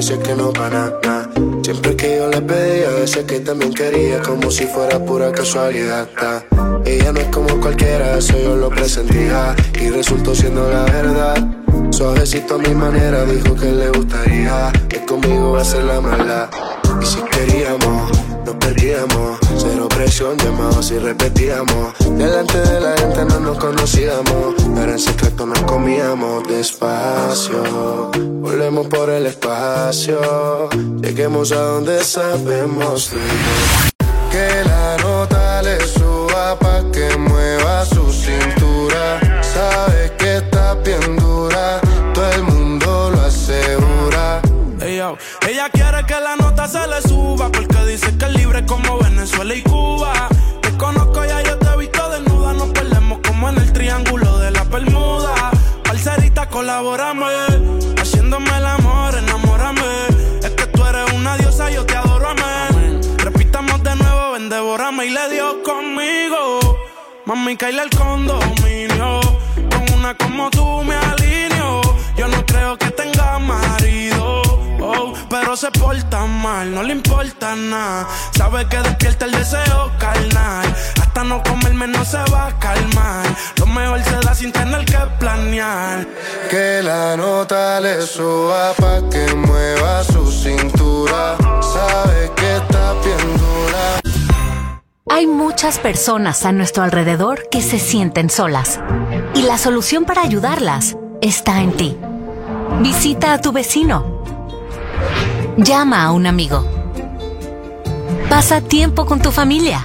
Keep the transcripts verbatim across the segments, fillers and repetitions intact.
si es que no gana nada. Siempre que yo la pedía, decía que también quería, como si fuera pura casualidad. Ta. Ella no es como cualquiera, eso yo lo presentía y resultó siendo la verdad. Suavecito a mi manera, dijo que le gustaría que conmigo va a ser la mala. Y si queríamos, nos perdíamos. Cero presión, llamados y repetíamos. Delante de la gente no nos conocíamos, pero en secreto nos comíamos despacio. Volvemos por el espacio, lleguemos a donde sabemos ir. Que la nota le suba pa' que mueva su cintura. Sabe que está bien dura, todo el mundo lo asegura. Hey, yo. Ella quiere que la nota se le suba, porque dice que es libre como Venezuela y Cuba. Te conozco, ya yo te he visto desnuda. Nos perdemos como en el triángulo de la Bermuda. Parcerita, colabórame, haciéndome el amor, enamórame. Es que tú eres una diosa, yo te adoro, amén. Repitamos de nuevo, ven, devórame. Y le dio conmigo, mami, caile el condominio. Con una como tú me alineo. Yo no creo que tenga marido, oh, pero se porta mal, no le importa nada. Sabe que despierta el deseo carnal. Hasta no comerme no se va a calmar. Lo mejor se da sin tener que planear. Que la nota le suba pa' que mueva su cintura. Sabe que está bien dura. Hay muchas personas a nuestro alrededor que se sienten solas. Y la solución para ayudarlas está en ti. Visita a tu vecino. Llama a un amigo. Pasa tiempo con tu familia.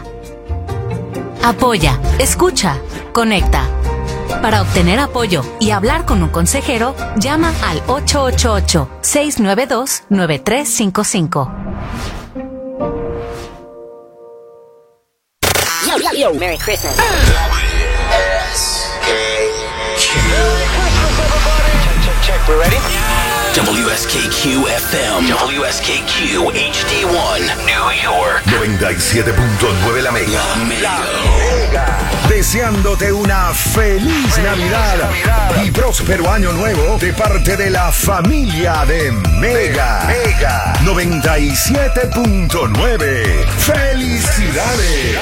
Apoya, escucha, conecta. Para obtener apoyo y hablar con un consejero, llama al ocho ocho ocho, seis nueve dos, nueve tres cinco cinco. Yo, yo, yo, Merry Christmas. We're ready? W S K Q F M, W S K Q H D one, New York. noventa y siete punto nueve La Mega. La Mega. Deseándote una feliz, feliz Navidad, Navidad y próspero año nuevo de parte de la familia de Mega. Mega noventa y siete punto nueve. ¡Felicidades!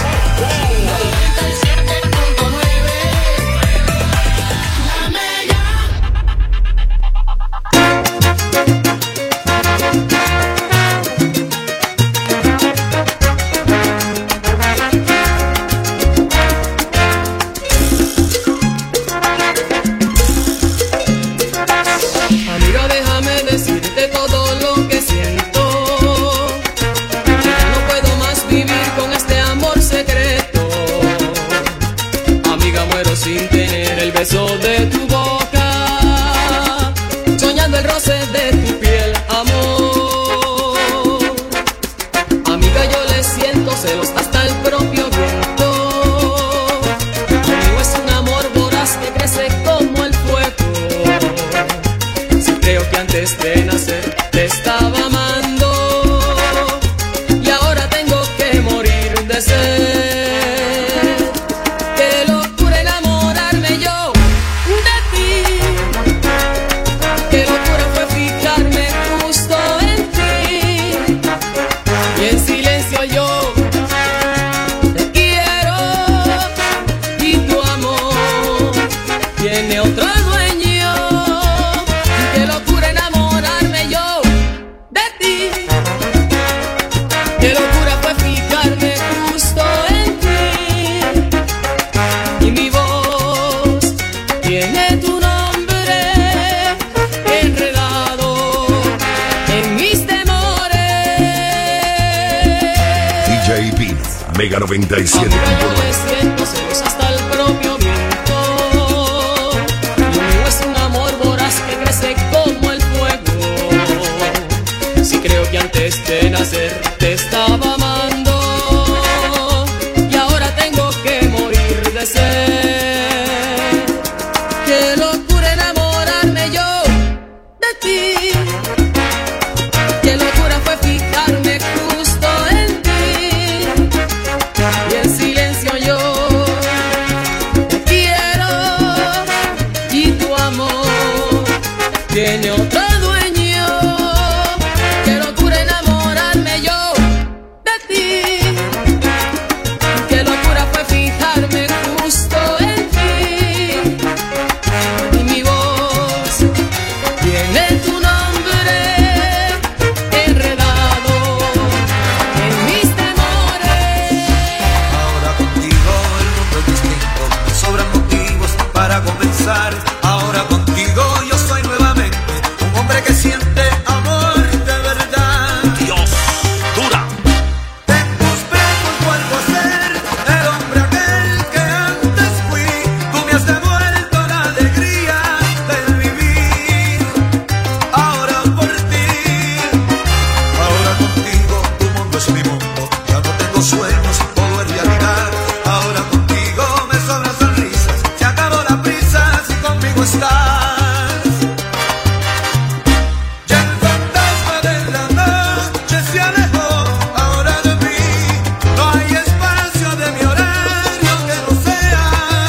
Sin tener el beso de tu boca, soñando el roce de tu piel, amor. Amiga, yo le siento celos hasta el propio viento. Conmigo es un amor voraz que crece como el fuego. Si creo que antes de nacer te estaba amando y ahora tengo que morir de sed. Mega noventa y siete punto nueve. Yo le siento celos hasta el propio viento. Lo mío es un amor voraz que crece como el fuego. Si creo que antes de nacer te estaba amando y ahora tengo que morir de sed. Qué locura enamorarme yo de ti. Qué locura fue fijarme justo en ti. Y en silencio yo pasar. Ahora contigo yo soy nuevamente un hombre que siente amor de verdad. Dios, dura. Te busco y vuelvo a ser el hombre aquel que antes fui. Tú me has devuelto la alegría del vivir. Ahora por ti, ahora contigo, tu mundo es mi mundo. Ya no tengo sueños, todo es realidad. Ahora contigo me sobran sonrisas. Se acabó la prisa si conmigo estás. Ya el fantasma de la noche se alejó ahora de mí. No hay espacio de mi horario que no sea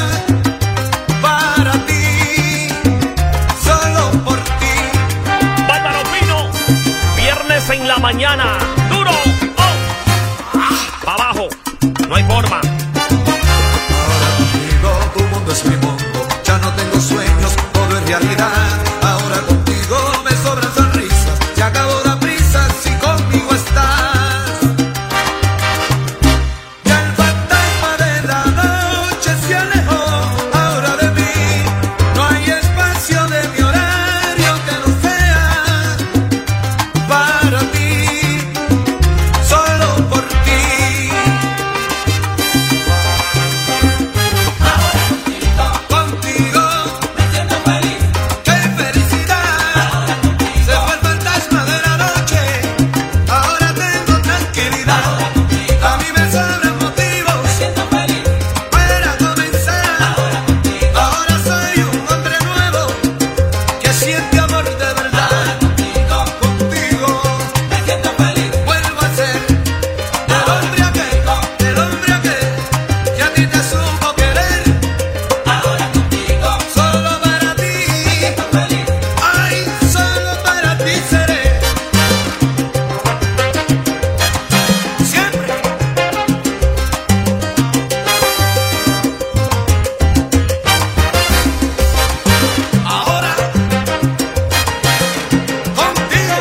para ti, solo por ti. Bárbaro Pino, viernes en la mañana. Duro. Oh. Pa' abajo. No hay forma. Ahora contigo tu mundo es mi mundo. Ya no tengo sueños, todo es realidad. Ahora contigo me sobran sonrisas. Se acabó la prisa si conmigo estás. Ya el fantasma de la noche se alejó ahora de mí. No hay espacio de mi horario que no sea para ti, solo por ti. Contigo me siento feliz. ¡Qué felicidad! Se fue el fantasma de la noche. Ahora tengo tranquilidad. A mí me sobran motivos. Me siento feliz para comenzar. Ahora soy un hombre nuevo que siente amor de verdad. Contigo me siento feliz. Vuelvo a ser el hombre aquel, el hombre aquel que a ti te supo querer. Ahora contigo, solo para ti, feliz. Ay, solo para ti seré. Siempre. Ahora contigo.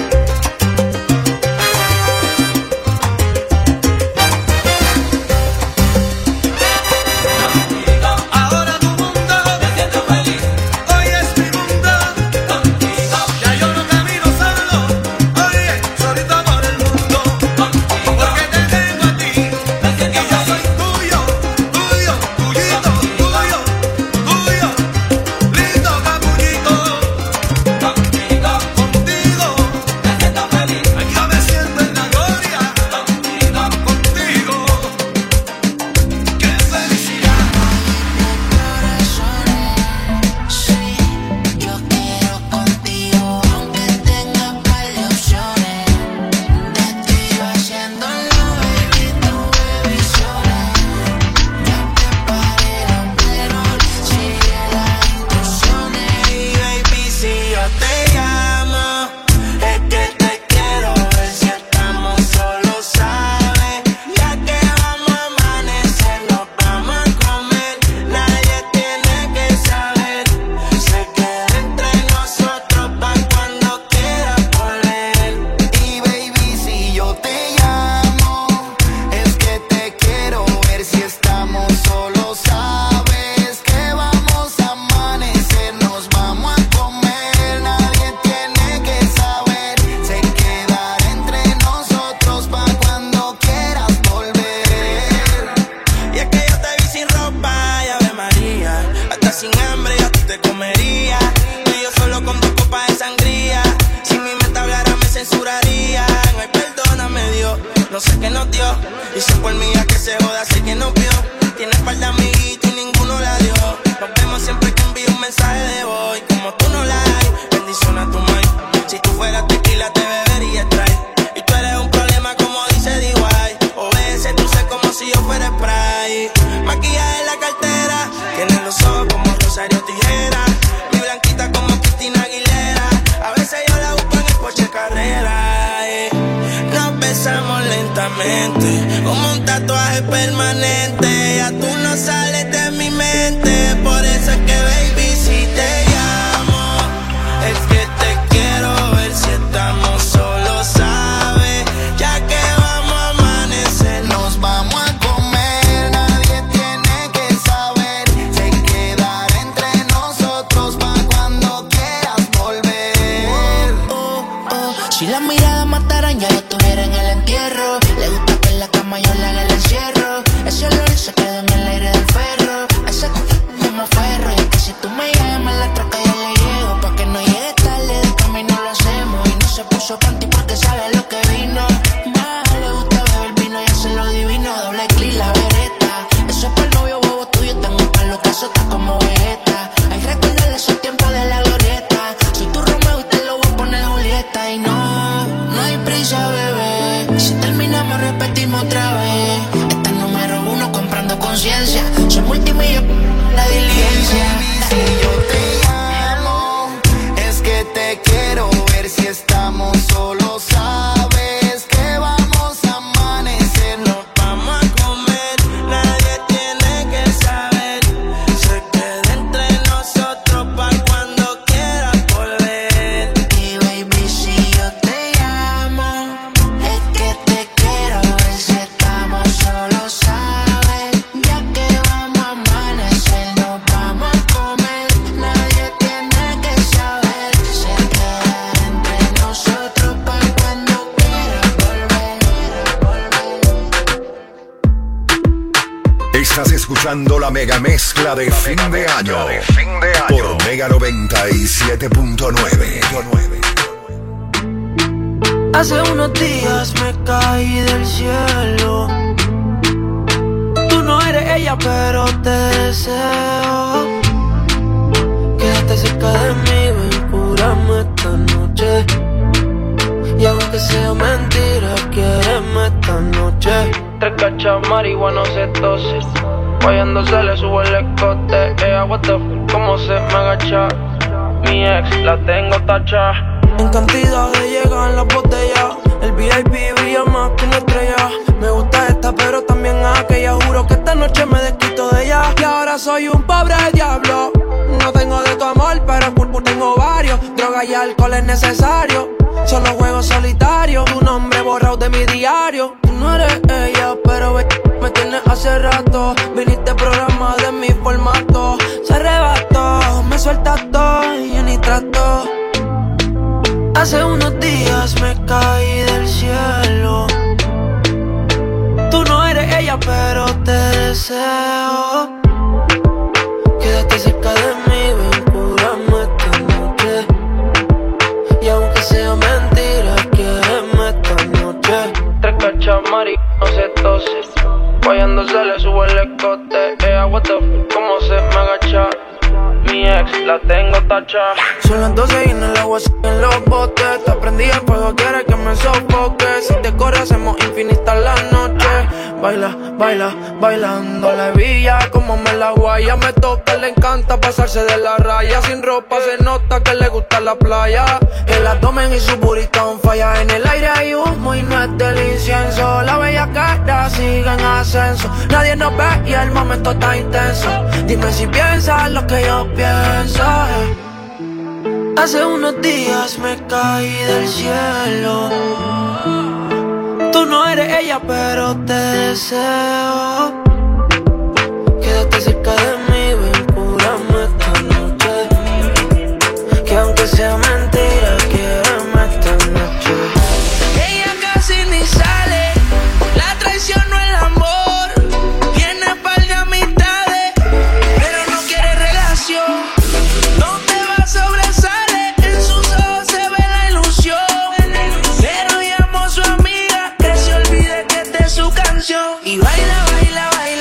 Ahora tu mundo me siento feliz. Hoy es mi mundo. Contigo. Ya yo no camino solo. Oye, solito por el mundo. Contigo. Porque te tengo a ti. Me siento y yo soy tuyo, tuyo, tuyito, tuyo, tuyo. Lindo capullito. Contigo. Contigo. Me siento feliz. Yo me siento en la gloria. Contigo. Contigo. Qué felicidad. Sí, yo quiero contigo, aunque tenga par de opciones. Te estoy haciendo lo baby, tu baby sola. Ya preparé los plenos, sigue las instrucciones. Y baby, si yo te llamo, es que te quiero ver si estamos solos, ¿sabes? Ya que vamos a amanecer, nos vamos a comer. Nadie tiene que saber. Se queda entre nosotros pa' cuando quieras volver. Y baby, si yo te llamo, es que te quiero ver si estamos solos, ¿sabes? Que vamos a amanecer, nos vamos a comer. Nadie tiene que saber. Se quedará entre nosotros pa' cuando quieras volver. Y es que yo te vi sin ropa, y Ave María, hasta sin hambre yo a ti te comería. Tú y yo solo con dos copas de sangría. Si mi mente hablara me censuraría. Ay, perdóname Dios, no sé qué nos dio. Y si por mí a que se joda, sé que nos vio. Tienes par de amiguitos y ninguno la dio. Nos vemos siempre que envío un mensaje de voz. Y como tú no la hay, bendición a tu mãe. Si tú fueras tequila te bebería Sprite. Y tú eres un problema como dice D Y. O veces tú sé como si yo fuera spray. Maquillaje en la cartera, tienes los ojos como Rosario Tijera. Mi blanquita como Cristina Aguilera. A veces yo la busco en el Porsche Carrera. eh. Nos besamos lentamente, como un tatuaje permanente. Ya tú no sales de mi mente. Por eso es que baby, si te llamo, es que te quiero ver si estamos solos, ¿sabes? Ya que vamos a amanecer, nos vamos a comer. Nadie tiene que saber. Se quedará entre nosotros Ese olor se quedó en el aire del ferro. Ese c*** como ferro. Y es que si tú me llamas, la troca ya le llego. Pa' que no llegue tarde, de camino lo hacemos. Y no se puso panty porque sabe lo que vino. Más le gusta beber vino y hace lo divino. Doble clic, la vereta. Eso es para el novio bobo tuyo. Tengo para los casos, está como Vegeta. Hay que recordarle esos tiempos de la glorieta. Soy tu Romeo y te lo voy a poner Julieta. Y no, no hay prisa, bebé. Si terminamos, repetimos otra vez. Esta es número uno comprando conciencia. Soy multimillonario, la diligencia. Si yo te llamo, es que te quiero ver. Si estamos solos, sabes que vamos a amanecer. Nos vamos a comer, nadie tiene que saber. Se queda entre nosotros pa' cuando quieras volver. Y baby, si yo te llamo, es que te quiero ver. Si estamos solos, sabes, ya que vamos a amanecer. Nos vamos a comer, nadie tiene que saber. Se queda entre nosotros pa' cuando quieras volver, volver. Estás escuchando la mega mezcla de fin de año por Mega noventa y siete punto nueve. Hace unos días me caí del cielo. Tú no eres ella, pero te deseo. Quédate cerca de mí, ven, cúrame esta noche. Y aunque sea mentira, quiéreme esta noche. Tres cachas, marihuana, se tose. Guayando se le sube el escote. Ella, what the f***, cómo se me agacha. Mi ex, la tengo tacha. En cantidades llegan las botellas. El V I P brilla más que una estrella. Me gusta esta, pero también aquella. Juro que esta noche me desquito de ella. Y ahora soy un pobre diablo. No tengo de tu amor, pero pulpo tengo varios. Droga y alcohol es necesario. Solo juego solitario. Tu nombre borrado de mi diario. Tú no eres ella, pero ve, me tienes hace rato. Viniste programa de mi formato. Se arrebató, me sueltas todo y yo ni trato. Hace unos días me caí del cielo. Tú no eres ella, pero te deseo. Quédate cerca de mí, ven, cúrame esta noche. Y aunque sea mentira, quiéreme esta noche. Tres cachas, marihuana, se tose. Guayando se le sube el escote. Ella, what the f***, cómo se me agacha. Mi ex, la tengo tacha. Son las doce y en el agua en los botes. Te prendí el fuego, quieres que me sofoque. Si te corre hacemos infinita la noche. Baila, baila, bailando la hebilla. Como me la guaya, me toca, le encanta pasarse de la raya. Sin ropa se nota que le gusta la playa. El abdomen y su burrito on falla. En el aire hay humo y no es del incienso. La bella cara sigue en ascenso. Nadie nos ve y el momento está intenso. Dime si piensas lo que yo pienso. Hace unos días me caí del cielo. Tú no eres ella, pero te deseo. Quédate cerca de mí, ven, cúrame esta noche. Que aunque sea mentira, quiéreme esta noche. Ella casi ni sale, la traición no el amor. Tiene par de amistades, pero no quiere relación. No te va a sobresale, en sus ojos se ve la ilusión. Pero llamo a su amiga que se olvide que esta es su canción. Y baila, baila, baila.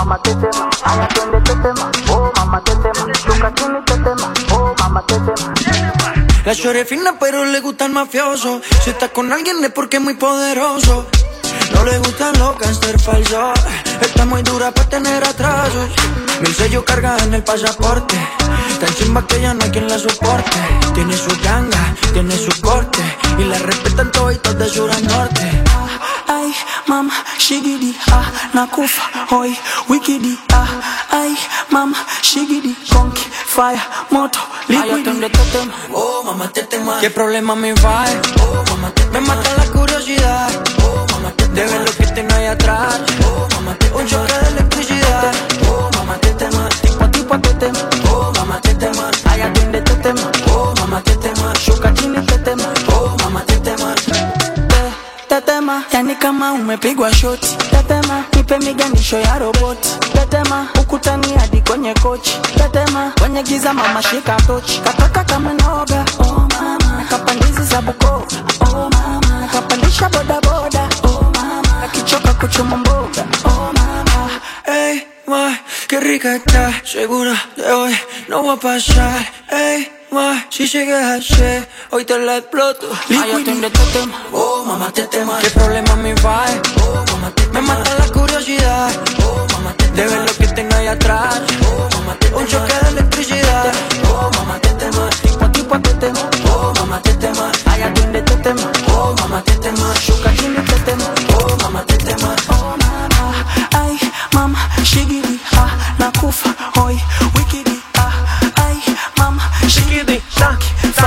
mamá tetema, ay atiende tetema, oh mamá tetema, nunca tiene tetema, oh mamá tetema. La chore fina pero le gusta el mafioso. Si está con alguien es porque es muy poderoso. No le gustan los gangster falsos. Está muy dura para tener atrasos. Mil sellos carga en el pasaporte. Tan chimba que ya no hay quien la soporte. Tiene su ganga, tiene su corte. Y la respetan toditos de sur a norte. Ay, mama, shigidi, ah, nakufa, hoy, wikidi, ah. Ay, mama, shigidi, conky, fire, moto, liquidi. Ay, atiende tetema, oh mamá tetema. ¿Qué problema me va? Oh mamá tetema. Me mata la curiosidad. Oh mamá tetema. De ver lo que tengo ahí atrás. Oh mamá tetema. Un choque de electricidad. Oh mamá tetema. Tipo a tipo tetema. Oh mamá tetema. Ay, atiende tetema. Oh mamá tetema. Shuka chini tetema. Oh mamá tetema. Tetema, yani kama umepigwa shoti. Tetema, nipe miganisho ya roboti. Tetema, ukutani hadi kwenye kochi. Tetema, kwenye giza mama shika tochi. Katoka kama noga, oh mama. Kapandizi za Bukoba, oh mama. Kapandisha boda boda, oh mama. Akichoka kuchuma mboga, oh mama. Ey, ma, qué rica está. Segura de hoy no va a pasar. Ey, ma, si llegas ayer, hoy te la exploto. Ay, atiende tetema, oh mamá tetema. ¿Qué problema me va? Oh mamá tetema. Me mata la curiosidad. Oh mamá tetema. De ver lo que tengo ahí atrás. Oh mamá tetema. Un choque de electricidad. Oh mamá tetema. Tipo a tipo tetema. Oh mamá tetema. Ay, atiende tetema. Oh mamá tetema. Shuka chini tetema. Oh mamá tetema. Oh mama. Ay, mama, shigidi, ah, nakufa, hoy, wikidi, ah. Ay, mama, shigidi, Shaki,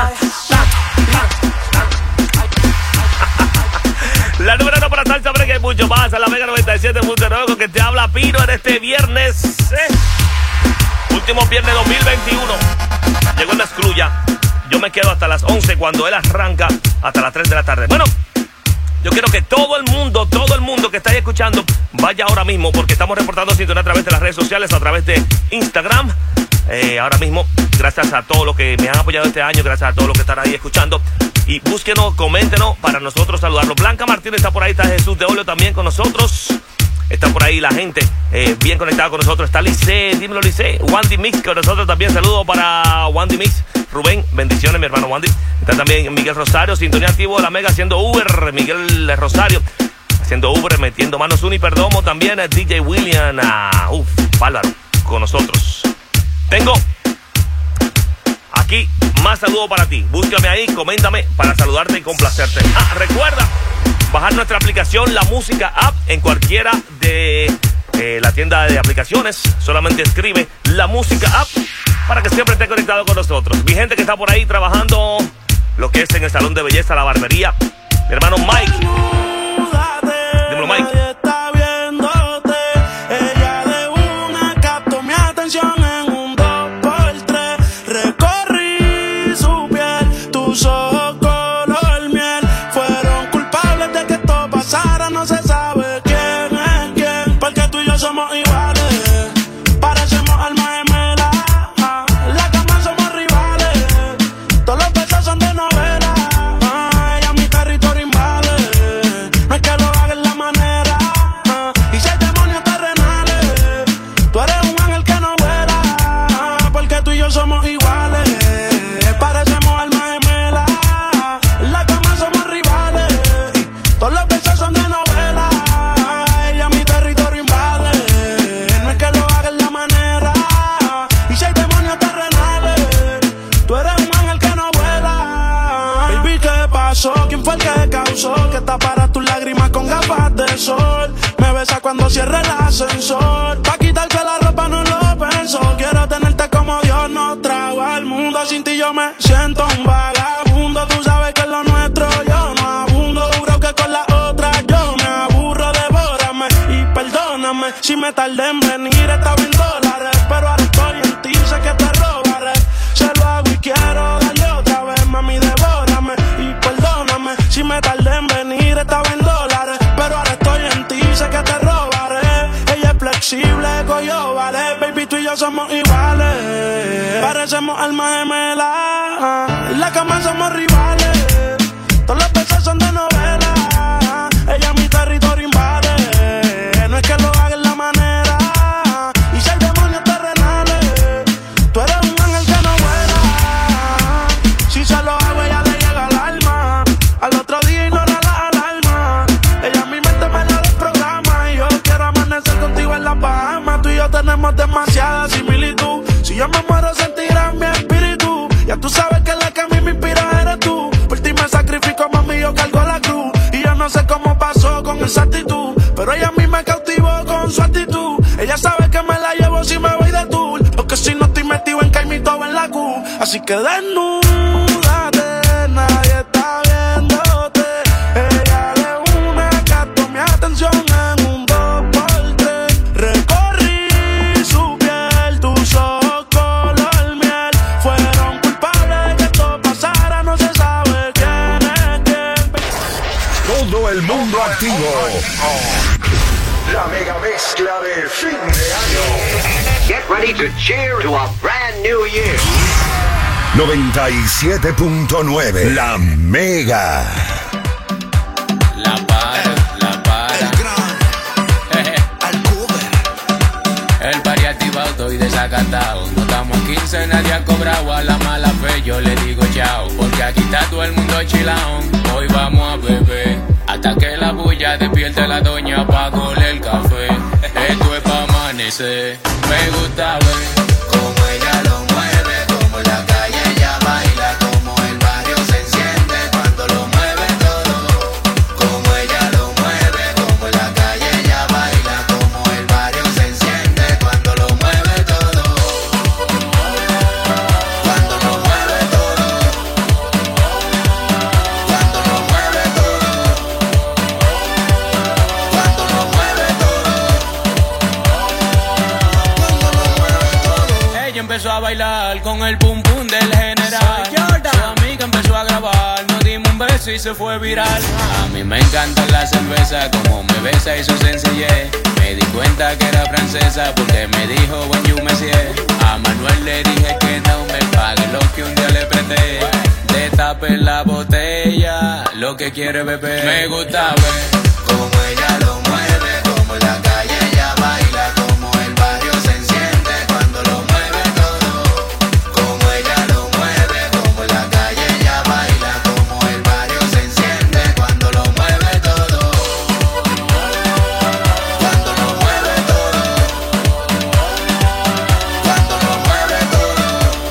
la número uno para salsa, pero que hay mucho más. A la Mega noventa y siete punto nueve con que te habla Pino en este viernes. ¿eh? Último viernes dos mil veintiuno. Llegó en la escluya. Yo me quedo hasta las once cuando él arranca hasta las tres de la tarde. Bueno, yo quiero que todo el mundo, todo el mundo que está ahí escuchando, vaya ahora mismo porque estamos reportando sintonía a través de las redes sociales, a través de Instagram. Eh, ahora mismo, gracias a todos los que me han apoyado este año, gracias a todos los que están ahí escuchando. Y búsquenos, coméntenos para nosotros saludarlos. Blanca Martínez está por ahí, está Jesús de Olio también con nosotros. Está por ahí la gente eh, bien conectada con nosotros. Está Lice, dímelo Lice. Wandy Mix con nosotros también. Saludos para Wandy Mix. Rubén, bendiciones, mi hermano Wandy. Está también Miguel Rosario, sintonía activo de la Mega haciendo Uber. Miguel Rosario haciendo Uber, metiendo manos Uniperdomo. También D J William. Uh, uf, bárbaro, con nosotros. Tengo aquí más saludos para ti. Búscame ahí, coméntame para saludarte y complacerte. Ah, recuerda bajar nuestra aplicación La Música App en cualquiera de eh, la tienda de aplicaciones. Solamente escribe La Música App para que siempre esté conectado con nosotros. Mi gente que está por ahí trabajando lo que es en el salón de belleza, la barbería. Mi hermano Mike. Dímelo, Mike. Somos iguales, parecemos almas gemelas. La cama somos rivales, todos los besos son de novela. Ella mi territorio invade, no es que lo haga en la manera. Y si hay demonios terrenales, tú eres un ángel que no vuela. Porque tú y yo somos iguales, parecemos almas gemelas. La cama somos rivales, todos los besos son de novela. Ella mi territorio invade. ¿Quién fue el que causó que tapara tus lágrimas con gafas de sol? Me besa cuando cierra el ascensor. Pa' quitarse la ropa no lo pienso. Quiero tenerte como Dios nos trajo al mundo. Sin ti yo me siento un vagabundo. Tú sabes que es lo nuestro, yo no abundo. Juro que con la otra yo me aburro. Devórame y perdóname si me tardé en venir. Estaba en dólares, pero ahora estoy en ti. Sé que te robaré, se lo hago y quiero darle otra vez. Mami, devórame y perdóname si me tardé en venir. Estaba en dólares, pero ahora estoy en ti. Sé que te robaré. Ella es flexible, yo vale. Baby, tú y yo somos iguales, parecemos almas gemelas. En la cama somos rivales, todos los besos son de novela. Ella mi territorio invade, no es que lo haga en la manera. tenemos demasiada similitud. Si yo me muero sentirás mi espíritu. Ya tú sabes que la que a mí me inspira eres tú. Por ti me sacrifico, mami, yo cargo la cruz. Y yo no sé cómo pasó con esa actitud, pero ella a mí me cautivó con su actitud. Ella sabe que me la llevo si me voy de tour, porque si no estoy metido en caimito o en la Q. Así que desnúdate, nadie está viéndote. Ella de una captó mi atención en un dos por tres. Recorrí su piel, tus ojos color miel. Fueron culpables que esto pasara, no se sabe quién es quién. Todo el mundo activo. La mega mezcla de fin de año. Get ready to cheer to a brand new year. noventa y siete punto nueve La Mega. La para, la para. El gran. Al cover. El party activado, estoy desacatado. No estamos en quince, nadie ha cobrado. A la mala fe yo le digo chao, porque aquí está todo el mundo chilao. Hoy vamos a beber hasta que la bulla despierte la doña pa' coler el café. Esto es pa' amanecer. Me gusta ver cómo ella lo mueve, como en la calle ella baila, como el barrio se enciende cuando lo mueve todo. Como ella lo mueve, como en la calle ella baila, como el barrio se enciende cuando lo mueve todo. Cuando lo mueve todo. Cuando lo mueve todo. Cuando lo mueve todo. Ella empezó a bailar con el pum pum del general. Su amiga empezó a grabar, nos dimos un beso y se fue viral. A mí me encanta la cerveza, como me besa y su sencillez. Me di cuenta que era francesa porque me dijo when you me sied. A Manuel le dije que no me pague lo que un día le presté. Destape la botella, lo que quiere beber. Me gusta ver cómo ella lo mueve, como en la calle ella baila, como el barrio se enciende cuando lo mueve todo. Como ella lo mueve, como en la calle ella baila, como el barrio se enciende cuando lo mueve todo. Cuando lo mueve todo. Cuando lo mueve todo.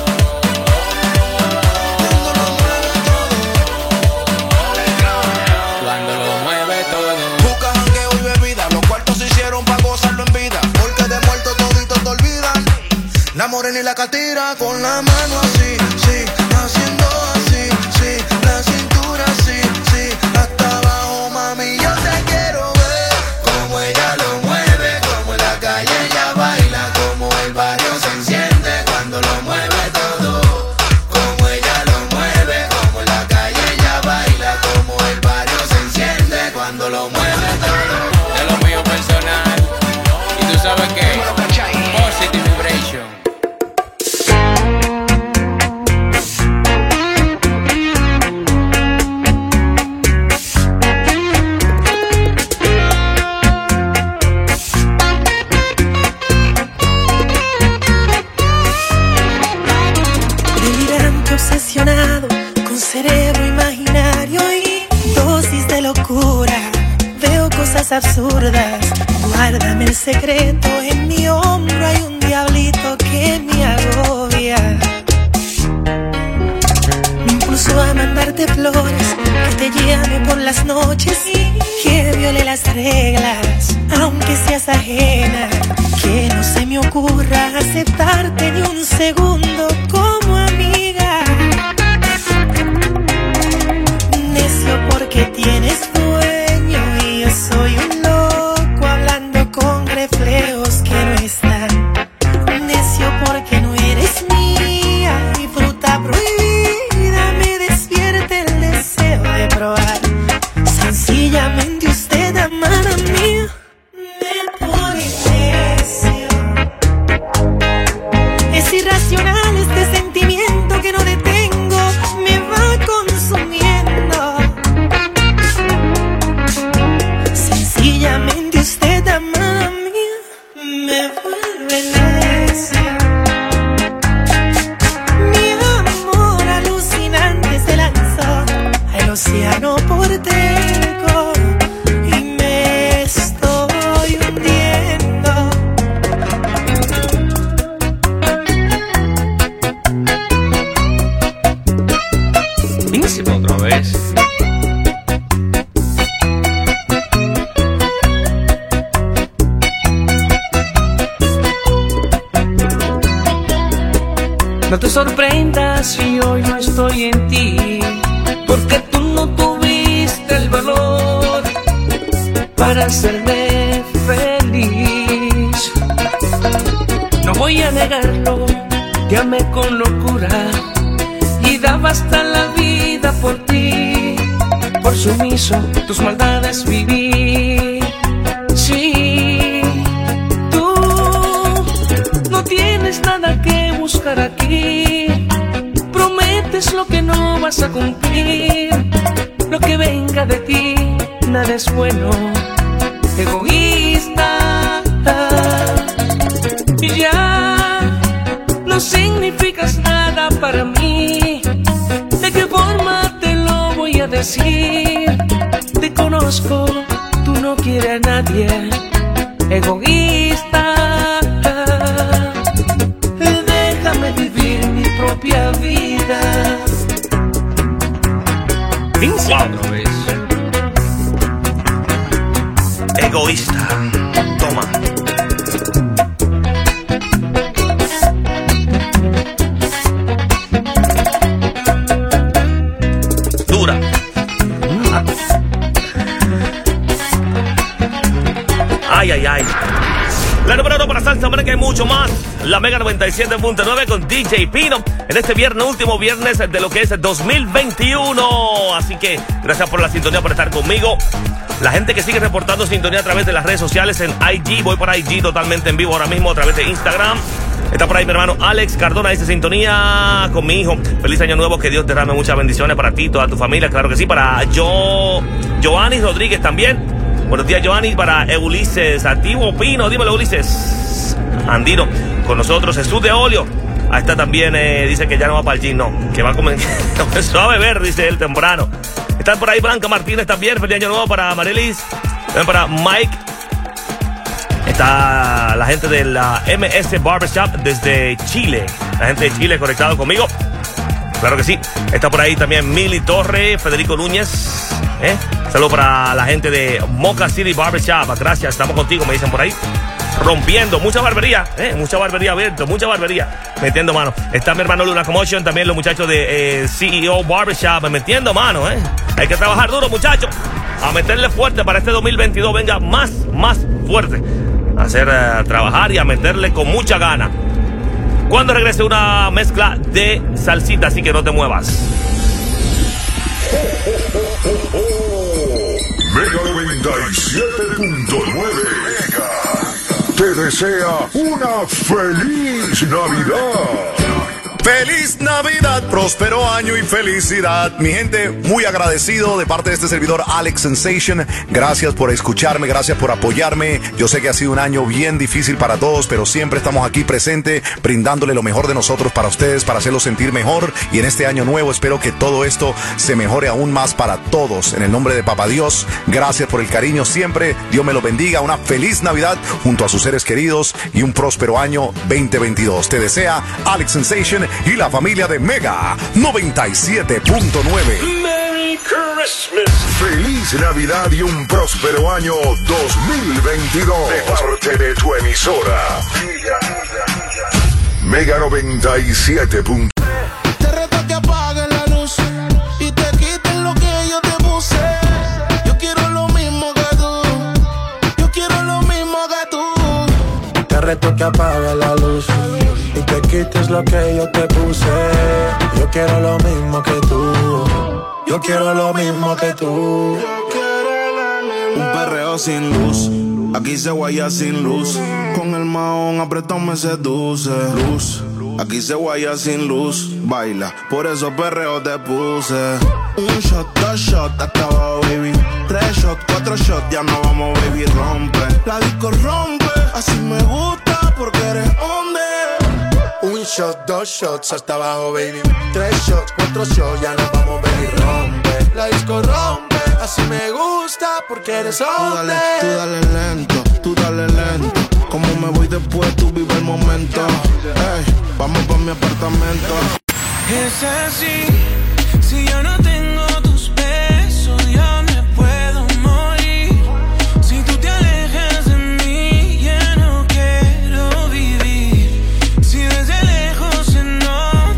Cuando lo mueve todo. Busca jangueo y bebida, los cuartos se hicieron pa' gozarlo en vida. Porque de muerto toditos te olvidan. La morena y la catira con la mano así, sí, haciendo así, sí, la cintura así, sí, hasta abajo, mami, yo te quiero ver. Como ella lo mueve, como en la calle ella baila, como el barrio se enciende cuando lo mueve todo. Como ella lo mueve, como en la calle ella baila, como el barrio se enciende cuando lo mueve todo. De lo mío personal, y tú sabes qué, Positive Vibration. Delirante, obsesionado, con cerebro imaginario y dosis de locura. Veo cosas absurdas. Guárdame el secreto, en mi hombro hay un diablito que me agobia. Me impulso a mandarte flores, que te llame por las noches y que viole las reglas, aunque seas ajena. Que no se me ocurra aceptarte ni un segundo como amiga. Necio porque tienes dueño y yo soy un loco hablando con reflejos que no están. Necio porque no eres mía y fruta prohibida me despierta el deseo de probar. Sencillamente usted, amada mía, me pone necio. Es irracional este sentimiento que no detengo, me va consumiendo. No te sorprendas si hoy no estoy en ti, porque tú no tuviste el valor para hacerme feliz. No voy a negarlo, te amé con locura y daba hasta la vida por ti. Por sumiso tus maldades viví. Sí, tú no tienes nada que buscar aquí. Prometes lo que no vas a cumplir. Lo que venga de ti, nada es bueno. Egoísta, ya no significas nada para mí. ¿De qué forma te lo voy a decir? Te conozco, tú no quieres a nadie. Egoísta, déjame vivir mi propia vida. Wow. Egoísta, toma. Dura. Ay, ay, ay. La número uno para salsa, hombre, que hay mucho más. La Mega noventa y siete punto nueve con D J Pino en este viernes, último viernes de lo que es dos mil veintiuno. Así que gracias por la sintonía, por estar conmigo. La gente que sigue reportando sintonía a través de las redes sociales en I G. Voy por I G totalmente en vivo ahora mismo a través de Instagram. Está por ahí mi hermano Alex Cardona, dice sintonía con mi hijo. Feliz año nuevo, que Dios te derrame muchas bendiciones para ti, toda tu familia. Claro que sí, para yo, Joanis Rodríguez también. Buenos días, Joanis. Para Ulises Activo Pino, dímelo, Ulises Andino con nosotros. Jesús de Olio, ahí está también, eh, dice que ya no va para el gym, no, que va a comer, comenzó a beber, dice él temprano. Está por ahí Blanca Martínez también. Feliz año nuevo para Marelis, también para Mike. Está la gente de la M S Barbershop desde Chile. La gente de Chile conectado conmigo. Claro que sí. Está por ahí también Mili Torre, Federico Núñez. ¿eh? Saludos para la gente de Mocha City Barbershop. Gracias, estamos contigo, me dicen por ahí. Rompiendo, mucha barbería, ¿eh? mucha barbería abierto, mucha barbería, metiendo mano. Está mi hermano Luna Commotion, también los muchachos de eh, C E O Barbershop, metiendo mano, ¿eh? Hay que trabajar duro, muchachos, a meterle fuerte para este dos mil veintidós, venga más, más fuerte, a hacer uh, trabajar y a meterle con mucha gana. Cuando regrese una mezcla de salsita, así que no te muevas. Mega noventa y siete punto nueve te desea una feliz Navidad. Feliz Navidad, próspero año y felicidad. Mi gente, muy agradecido de parte de este servidor Alex Sensation. Gracias por escucharme, gracias por apoyarme. Yo sé que ha sido un año bien difícil para todos, pero siempre estamos aquí presentes, brindándole lo mejor de nosotros para ustedes, para hacerlos sentir mejor. Y en este año nuevo espero que todo esto se mejore aún más para todos. En el nombre de Papá Dios, gracias por el cariño siempre. Dios me lo bendiga. Una feliz Navidad junto a sus seres queridos y un próspero año veinte veintidós. Te desea Alex Sensation y la familia de Mega noventa y siete punto nueve. Merry Christmas. Feliz Navidad y un próspero año dos mil veintidós de parte de tu emisora Mega noventa y siete punto nueve. Te reto que apagues la luz y te quiten lo que yo te puse. Yo quiero lo mismo que tú. Yo quiero lo mismo que tú. Te reto que apagues la luz y te quites lo que yo te puse. Yo quiero lo mismo que tú. Yo quiero lo mismo que tú. Un perreo sin luz, aquí se guaya sin luz. Con el mahón apretado me seduce. Luz, aquí se guaya sin luz. Baila, por eso perreo te puse. Un shot, dos shots, hasta abajo, baby. Tres shots, cuatro shots, ya no vamos, baby, rompe. La disco rompe, así me gusta porque eres hombre. Un shot, dos shots, hasta abajo, baby. Tres shots, cuatro shots, ya nos vamos, baby, rompe. La disco rompe, así me gusta porque eres hombre. Tú dale, tú dale lento, tú dale lento. Como me voy después, tú vive el momento. Ey, vamos pa' mi apartamento. Es así, si yo no tengo tus besos, yo me puedo morir. Si tú te alejas de mí, ya no quiero vivir. Si desde lejos se nota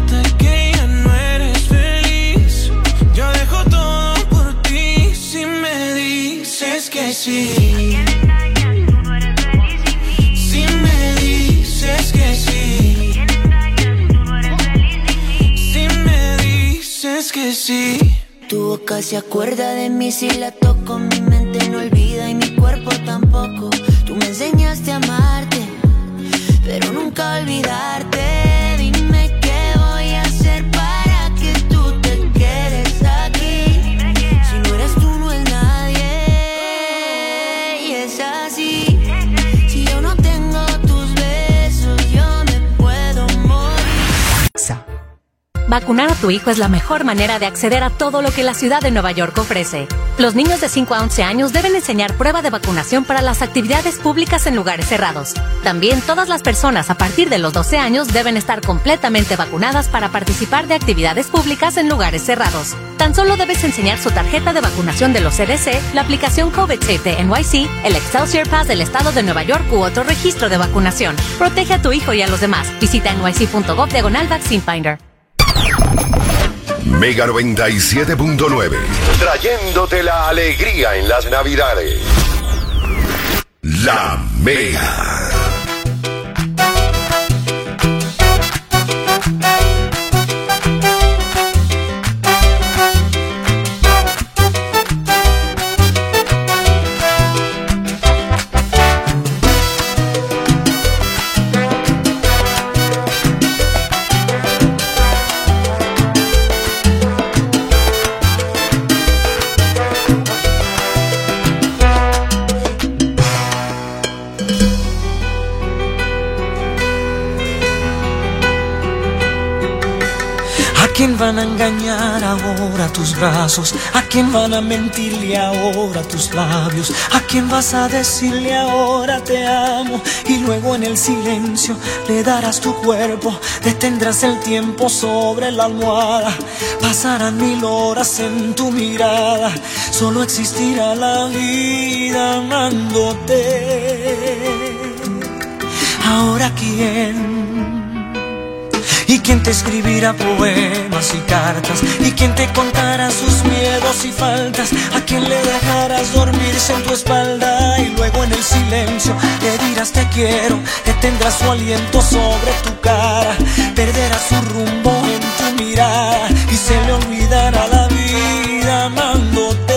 sí. Tu boca se acuerda de mí si la toco, mi mente no olvida y mi cuerpo tampoco. Tú me enseñaste a amarte, pero nunca olvidarte. Dime qué voy a hacer para que tú te quedes aquí. Si no eres tú, no es nadie. Y es así. Si yo no tengo tus besos, yo me puedo morir. Vacunar a tu hijo es la mejor manera de acceder a todo lo que la ciudad de Nueva York ofrece. Los niños de cinco a once años deben enseñar prueba de vacunación para las actividades públicas en lugares cerrados. También todas las personas a partir de los doce años deben estar completamente vacunadas para participar de actividades públicas en lugares cerrados. Tan solo debes enseñar su tarjeta de vacunación de los C D C, la aplicación COVID Safe de N Y C, el Excelsior Pass del Estado de Nueva York u otro registro de vacunación. Protege a tu hijo y a los demás. Visita N Y C punto gov diagonal Vaccine Finder. Mega noventa y siete punto nueve, trayéndote la alegría en las Navidades. La Mega. ¿A quién van a engañar ahora tus brazos? ¿A quién van a mentirle ahora tus labios? ¿A quién vas a decirle ahora te amo? Y luego en el silencio le darás tu cuerpo, detendrás el tiempo sobre la almohada. Pasarán mil horas en tu mirada, solo existirá la vida amándote. Ahora quién. ¿Y quién te escribirá poemas y cartas? ¿Y quién te contará sus miedos y faltas? ¿A quién le dejarás dormirse en tu espalda? Y luego en el silencio le dirás te quiero, detendrás su aliento sobre tu cara, perderás su rumbo en tu mirada y se le olvidará la vida amándote.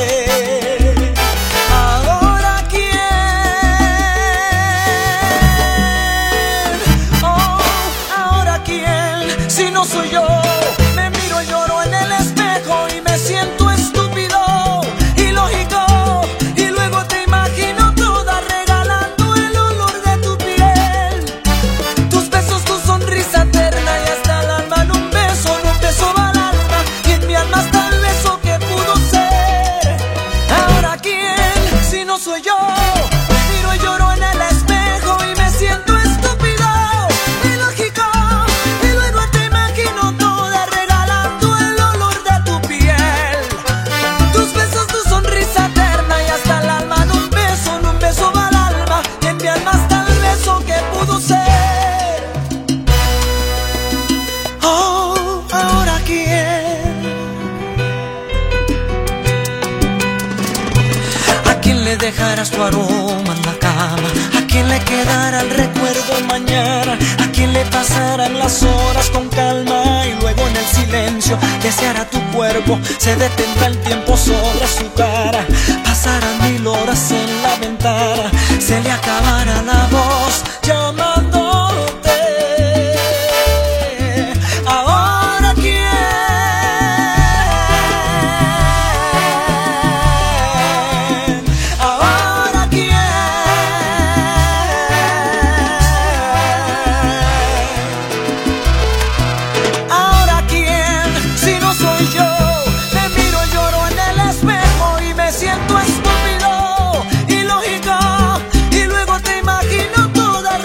Si no soy yo, me miro y lloro en el espejo y me siento estúpido, ilógico, y luego te imagino toda regalando el olor de tu piel, tus besos, tu sonrisa eterna y hasta el alma en un beso, en un beso va al alma y en mi alma hasta el beso que pudo ser. Ahora quién, si no soy yo, me miro y lloro en el espejo y me siento estúpido, ilógico. Dejarás tu aroma en la cama, a quién le quedará el recuerdo mañana, a quién le pasarán las horas con calma y luego en el silencio deseará tu cuerpo, se detendrá el tiempo sobre su cara, pasarán mil horas en la ventana, se le acabará la voz llamándote. Ahora quién. Siento estúpido, ilógico, y luego te imagino toda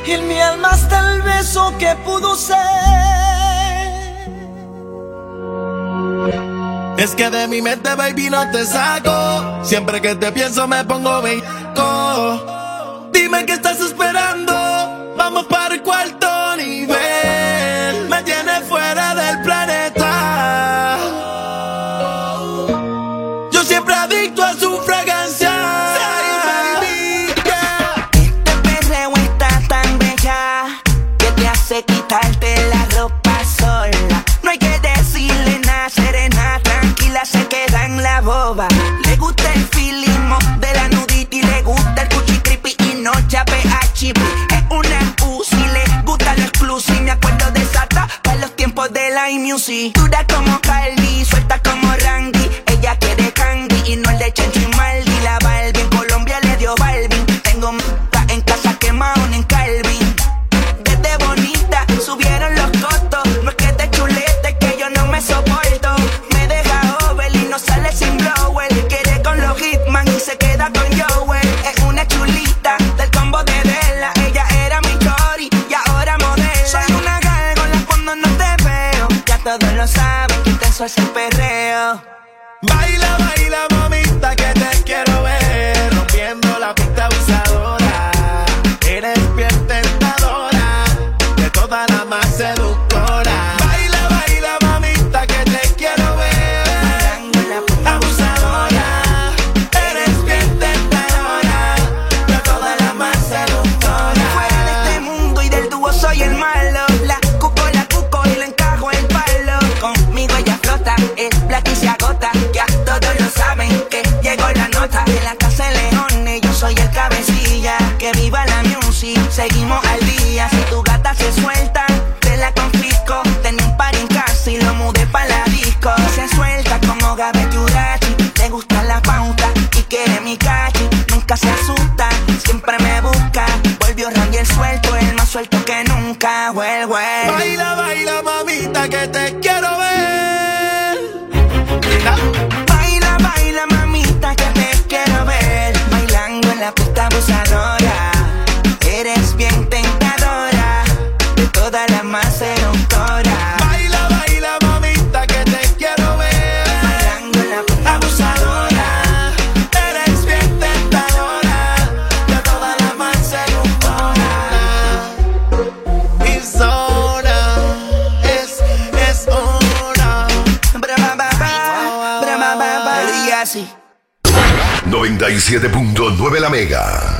y en mi alma está el beso que pudo ser. Es que de mi mente, baby, no te saco. Siempre que te pienso me pongo bellaco. Dime qué estás esperando. Vamos para el cuarto nivel. Me tiene fuera del planeta. Yo siempre adicto a su fragancia. Say, baby, yeah. Este perreo está tan bella que te hace quitarte la ropa sola. No hay que decirle nada, serena, tranquila, se queda en la boba. Le gusta el filismo de la nudity, le gusta el cuchi creepy y no chape a chipi. Es una pussy, le gusta lo exclusive. Me acuerdo de Sata para los tiempos de la music. Dura como Cardi, suelta como Randy. Ella quiere candy y no el de Chencho y Maldi. La Barbie en Colombia le dio Balvin. Tengo m*** en casa quemado en Calvin. Desde bonita subieron los costos. No es que te chulete, que yo no me soporto. Me deja over y no sale sin blower. Quiere con los Hitman y se queda con Joel. Es una chulita del combo de Della. Ella era mi chori y ahora modela. Soy una gárgola cuando no te veo. Ya todos lo saben que intenso es el perreo. Baila, baila, mamita, que te quiero ver. Rompiendo la pista abusadora. Eres bien tentadora, de toda la más seductora. Baila, baila, mamita, que te quiero ver. Abusadora, eres bien tentadora, de toda la más seductora. Fuera de este mundo y del dúo soy el malo. La cuco, la cuco y le encajo el palo. Conmigo ella flota, es black y se agota. Ya todos lo saben que llegó la nota. En la casa de Leones yo soy el cabecilla. Que viva la music, seguimos al día. Si tu gata se suelta, te la confisco. Tenía un par en casa y lo mudé pa' la disco. Se suelta como Gabe Urachi. Le gusta la pauta y quiere mi cachi. Nunca se asusta, siempre me busca. Volvió Randy el suelto, el más suelto que nunca. Well, well. Baila, baila, mamita, que te quiero ver. Baila, baila, mamita, que te quiero ver. Bailando en la pista abusadora. Eres bien tentadora, de toda la más seductora. Baila, baila, mamita, que te quiero ver. Bailando en la pista abusadora. Eres bien tentadora, de toda la más seductora. Mi zona es, es hora. Brava, brava, brava, brava. Y así. noventa y siete punto nueve La Mega.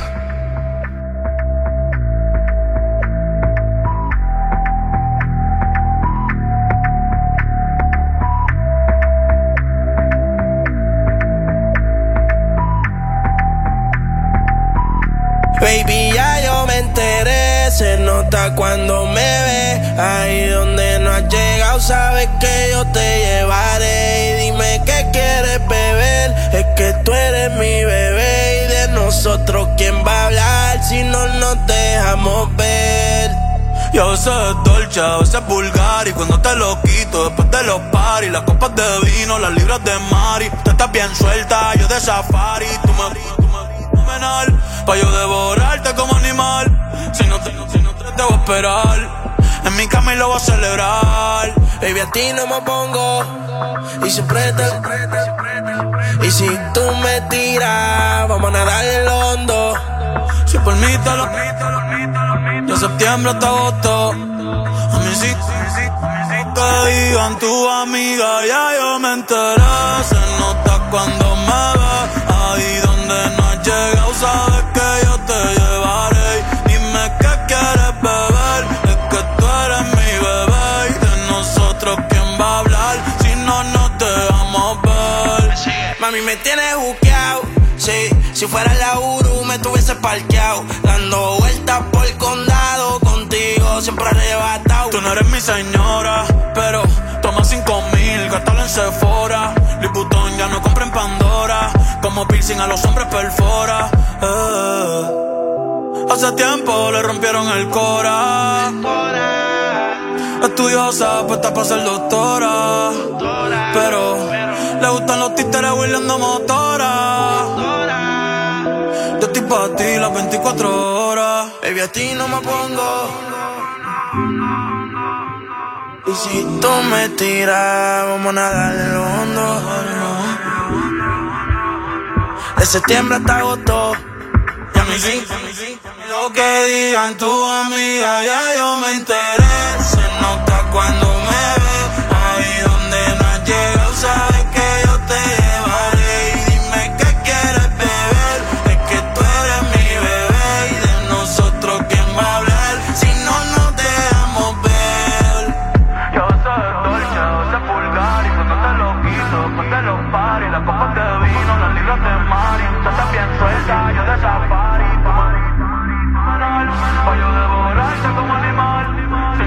Baby, ya yo me enteré, se nota cuando me ve. Ahí donde no has llegado, sabes que yo te llevaré. Y dime qué quieres beber, es que tú eres mi bebé. Y de nosotros, ¿quién va a hablar si no nos dejamos ver? Y a veces es dolce, a veces es vulgar. Y cuando te lo quito, después de los paris, las copas de vino, las libras de Mari. Tú estás bien suelta, yo de safari. Tú me, tú me, fenomenal, pa' yo devorarte como animal. Si no te, si no te, te voy a esperar. En mi cama y lo voy a celebrar. Baby, a ti no me pongo y siempre te... Y si tú me tiras, vamos a nadar en el hondo. Si por mí te lo... De septiembre hasta agosto. A mí sí, que digan tu amiga, ya yo me enteré. Se nota cuando me ve. Ahí donde no has llegado, sabes que yo te llevaré. Dime qué quieres beber, es que tú eres mi bebé. Y de nosotros, ¿quién va a hablar si no nos dejamos ver? Mami, me tienes buqueado, sí. Si fuera la Uru me tuviese parqueado, dando vueltas por el condado, contigo siempre arrebatado. Tú no eres mi señora, pero toma cinco mil, gástalo en Sephora. Liputón ya no compra en Pandora, como piercing a los hombres perfora. Eh. Hace tiempo le rompieron el cora. Estudiosa, puesta para ser doctora, pero le gustan los títeres huirleando motora. Yo estoy pa' ti las veinticuatro horas. Baby, a ti no me pongo. Y si tú me tiras, vamos a nadar en lo hondo. De septiembre hasta agosto. Y a mí sí, lo que digan tu amiga, ya yo me enteré. Se nota cuando me ves, ahí donde no has llegado, sabes que yo te llevaré. Y dime qué quieres beber, es que tú eres mi bebé. Y de nosotros quién va a hablar, si no nos dejamos ver. Yo soy dolce, doce pulgar y cuando te lo quito, ponte los paris, las copas de vino, las libras de Mari. Tú estás bien suelta, yo de safari. Pa' yo devorarte como animal.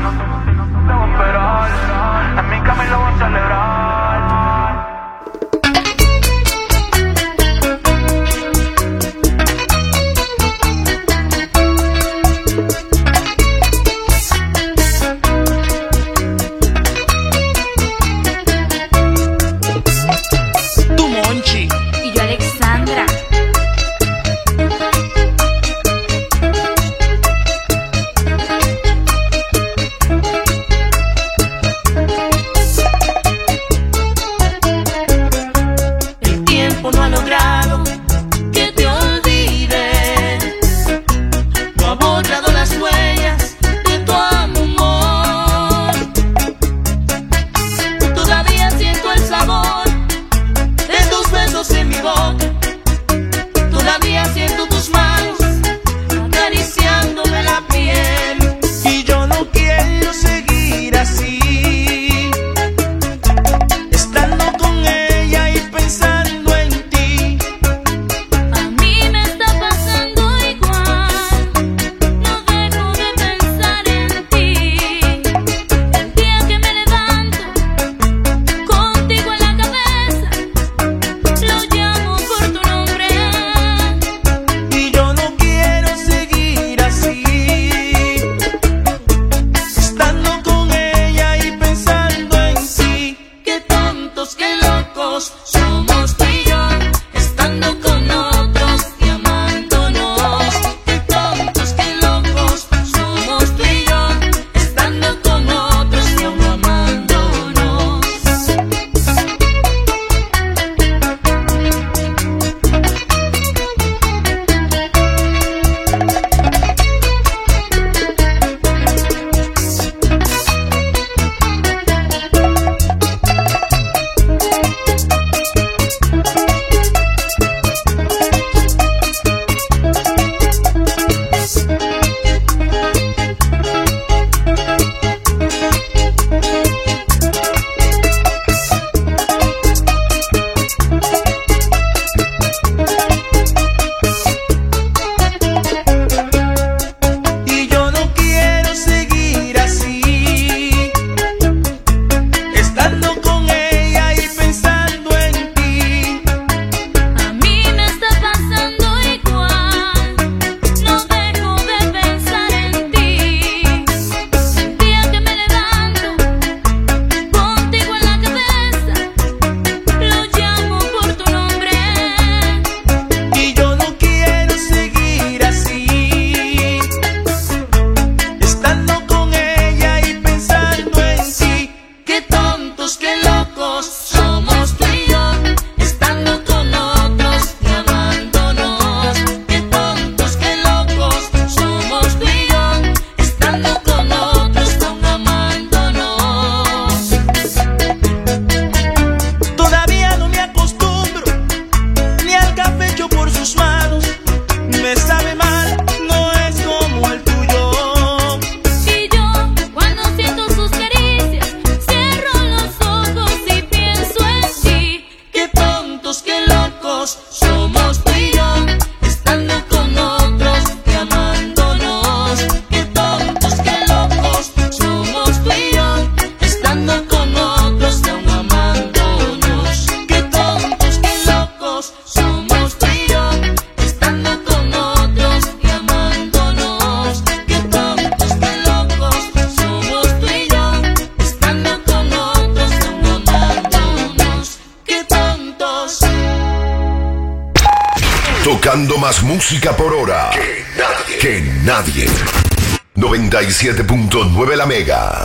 escuchando más música por hora que nadie. Que nadie. noventa y siete punto nueve La Mega.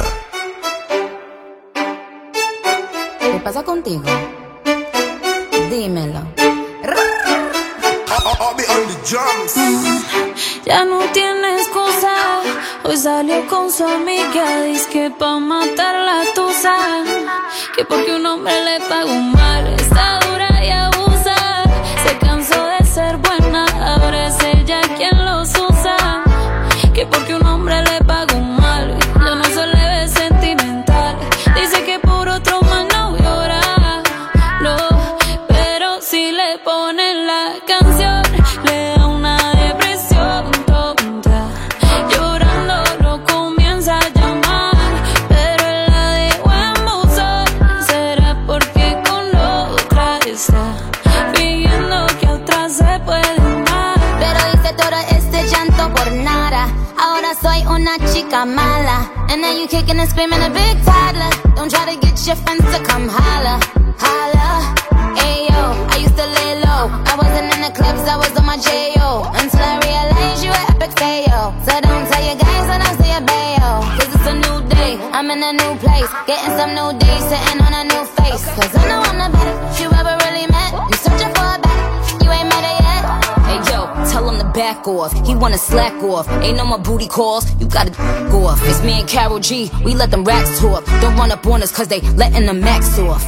¿Qué pasa contigo? Dímelo. Mm, ya no tiene excusa. Hoy salió con su amiga, dice que pa' matar la tusa, que porque un hombre le pagó mal, está dura y abusa. Se cansó de ser buena, ahora es ella quien los usa, que porque un hombre le pagó mal, ya no se le ve sentimental. Dice que por otro más no llora, no, pero si le ponen la canción le da una depresión tonta. Llorando lo comienza a llamar, pero él la dejó en buzón. Será porque con la otra está fingiendo que a otra se puede amar. Pero hice todo este llanto por nada. Ahora soy una chica mala. And then you kicking and screaming a big toddler. Don't try to get your friends to come holla, holla. Ayo, I used to lay low. I wasn't in the clubs, I was on my J O. Until I realized you were epic fail. So don't tell your guys when I say a bayo. Cause it's a new day, I'm in a new place. Getting some new days, sitting on a new face. Cause I know I'm the best you ever really met. You searching for a back, you ain't met it yet. Hey yo, tell him to back off. He wanna slack off. Ain't no more booty calls. You gotta go off. It's me and Karol G. We let them racks talk. Don't run up on us cause they letting the max off.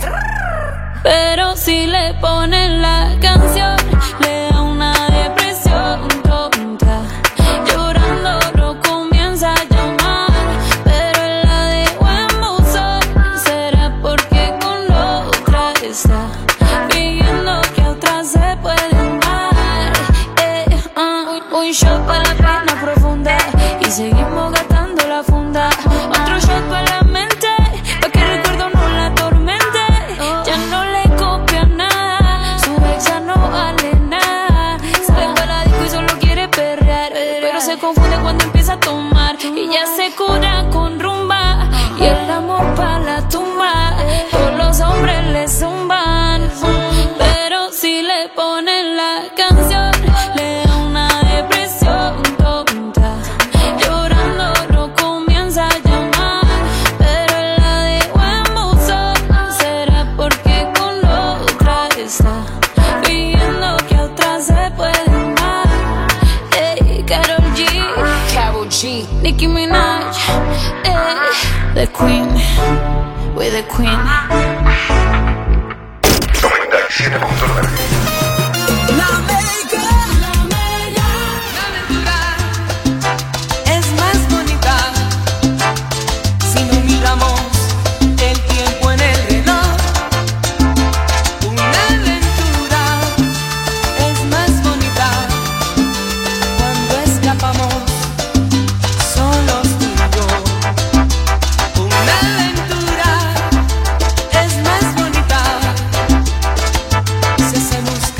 Pero si le ponen la canción, le da una depresión tonta. Llorando lo comienza a llamar, pero él la dejó en buzón. Será porque con la otra está fingiendo que a otra se puede amar. Eh, uh, un shot para la pena profunda y seguimos gastando la funda. Otro shot para la mente, pa' que el recuerdo no la atormente. Ya no le copia nada, su ex ya no vale nada. Sale para la disco y solo quiere perrear, pero se confunde cuando empieza a tomar. Y ya se cura con rumba y el amor pa' la tumba. Todos los hombres le zumban, pero si le ponen la canción le da una depresión tonta. Llorando lo comienza a llamar, pero él la dejó en buzón. Será porque con la otra está fingiendo que a otra se puede amar. Ey, Karol G, Karol G, Nicki Minaj, ey, the queen, we're the queen. noventa y siete punto nueve. La Mega, la Mega. La aventura es más bonita si no miramos el tiempo en el reloj. Una aventura es más bonita cuando escapamos solos tú y yo. Una aventura es más bonita si hacemos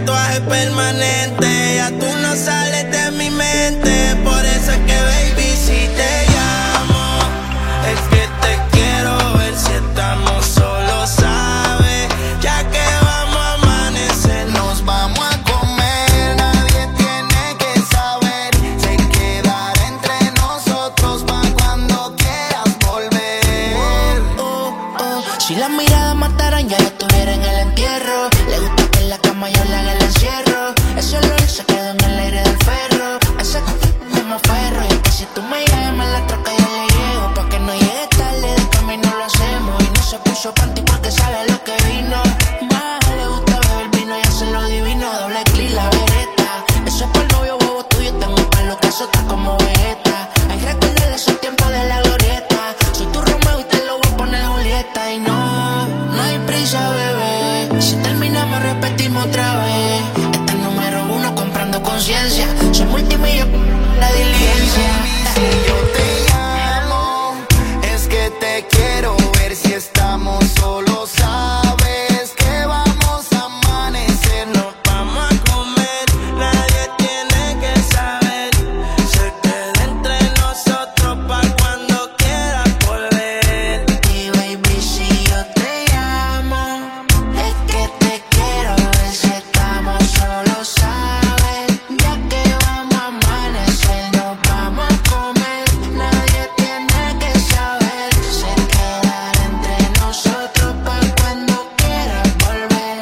tatuaje permanente. Ya tú no sales de mi mente. Por eso es que, baby, si te llamo, es que te quiero ver si estamos solos, ¿sabes? Ya que vamos a amanecer, Nos vamos a comer, nadie tiene que saber. Se quedará entre nosotros pa' cuando quieras volver. Oh, oh. Si las miradas mataran, ya yo estuviera en el entierro. Le gusta que en la cama yo le haga el encierro. Ese olor se quedó en el aire del ferro. Ese como ferro. Y es que si tú me llamas, la troca yo le llego. Pa' que no llegue tarde, de camino lo hacemos. Y no se puso panty porque sabe lo que vino. Más le gusta beber vino y hacer lo divino. Doble clic, la vereta. Eso es por novio bobo tuyo. Tengo un palo que azota como Vegeta. Hay que recordar esos tiempos de la glorieta. Soy tu Romeo y te lo voy a poner Julieta. Y no, no hay prisa, bebé. Si terminamos, repetimos otra vez. Esta es número uno comprando conciencia. Soy multimillonario, la diligencia. Si yo te llamo, es que te quiero ver si estamos solos, ¿sabes? Que vamos a amanecer, nos vamos a comer, nadie tiene que saber. Se queda entre nosotros pa' cuando quieras volver. Y baby, si yo te llamo, es que te quiero ver si estamos solos, ¿sabes? Ya que vamos a amanecer, nos vamos a comer, nadie tiene que saber. Se quedará entre nosotros pa' cuando quieras volver.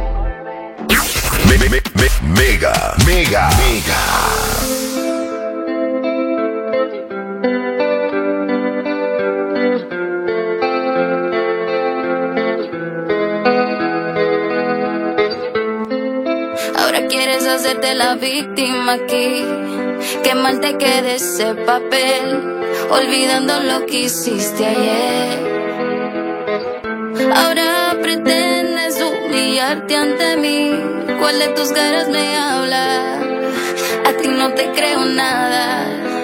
Me- me- me- Mega, mega, mega. Ahora quieres hacerte la víctima aquí, que mal te quede ese papel, olvidando lo que hiciste ayer. Ahora pretendes humillarte ante mí, ¿cuál de tus caras me habla? A ti no te creo nada,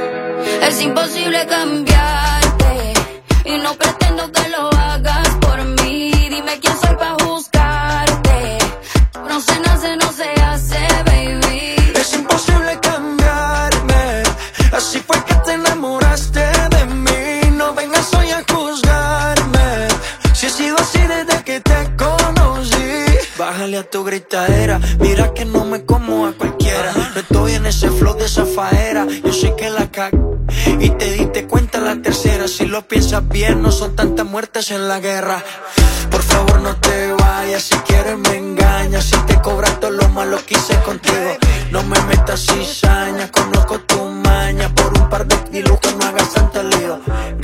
es imposible cambiarte y no pretendo que lo hagas por mí. Dime quién soy pa' juzgarte, no se nace, no se hace, baby. Es imposible cambiarme, así fue que te enamoraste de mí. No vengas hoy a juzgarme, si he sido así desde que te conocí. Bájale a tu gritadera, mira que no me como a cualquiera. No estoy en ese flow de esa faera, yo sé que la cagué y te diste cuenta la tercera. Si lo piensas bien, no son tantas muertes en la guerra. Por favor no te vayas, si quieres me engañas. Si te cobras todo lo malo que hice contigo, no me metas cizaña. Conozco tu maña, por un par de kilos que no hagas tanto lío.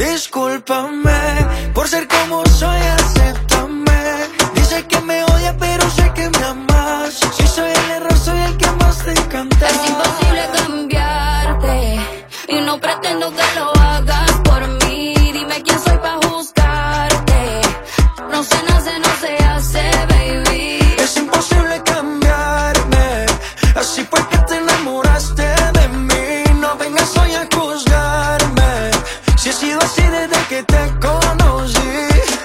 Discúlpame por ser como soy, acéptame. Dice que me odia pero sé que me amas. Si soy el error, soy el que más te encanta. Es imposible cambiarte y no pretendo que lo hagas por mí. Dime quién soy pa' juzgarte, no se nace, no se hace, baby. Es imposible cambiarme, así fue que te enamoraste de mí. No vengas hoy a juzgarme, si he sido así desde que te conocí.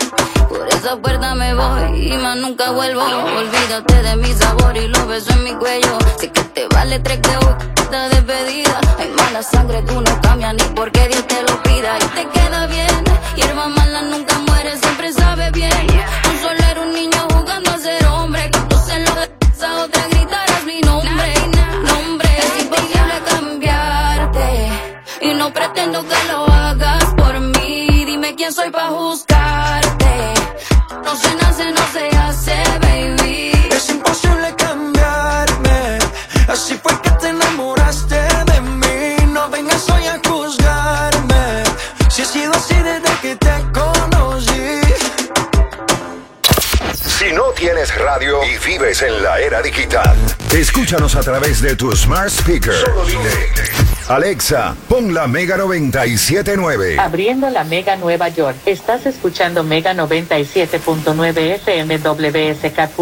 Por esa puerta me voy y más nunca vuelvo. Olvídate de mi sabor y los besos en mi cuello. Sé que te vale tres que esta despedida. Hay mala sangre, tú no cambias ni porque Dios te lo pida. Y te queda bien, hierba mala nunca muere, siempre sabe bien. Un solo era un niño jugando a ser hombre. Cuando se lo de esa otra gritarás mi nombre. Nombre, es imposible cambiarte y no pretendo que lo hagas por mí. Dime quién soy pa' juzgarte, no se nace, no se hace, baby. Es imposible cambiarme, así fue que te enamoraste de mí. No vengas hoy a juzgarme, si he sido así desde que te conocí. Si no tienes radio y vives en la era digital, escúchanos a través de tu smart speaker. Solo dile: Alexa, pon la Mega noventa y siete punto nueve. Abriendo la Mega Nueva York. Estás escuchando Mega noventa y siete punto nueve F M W S K.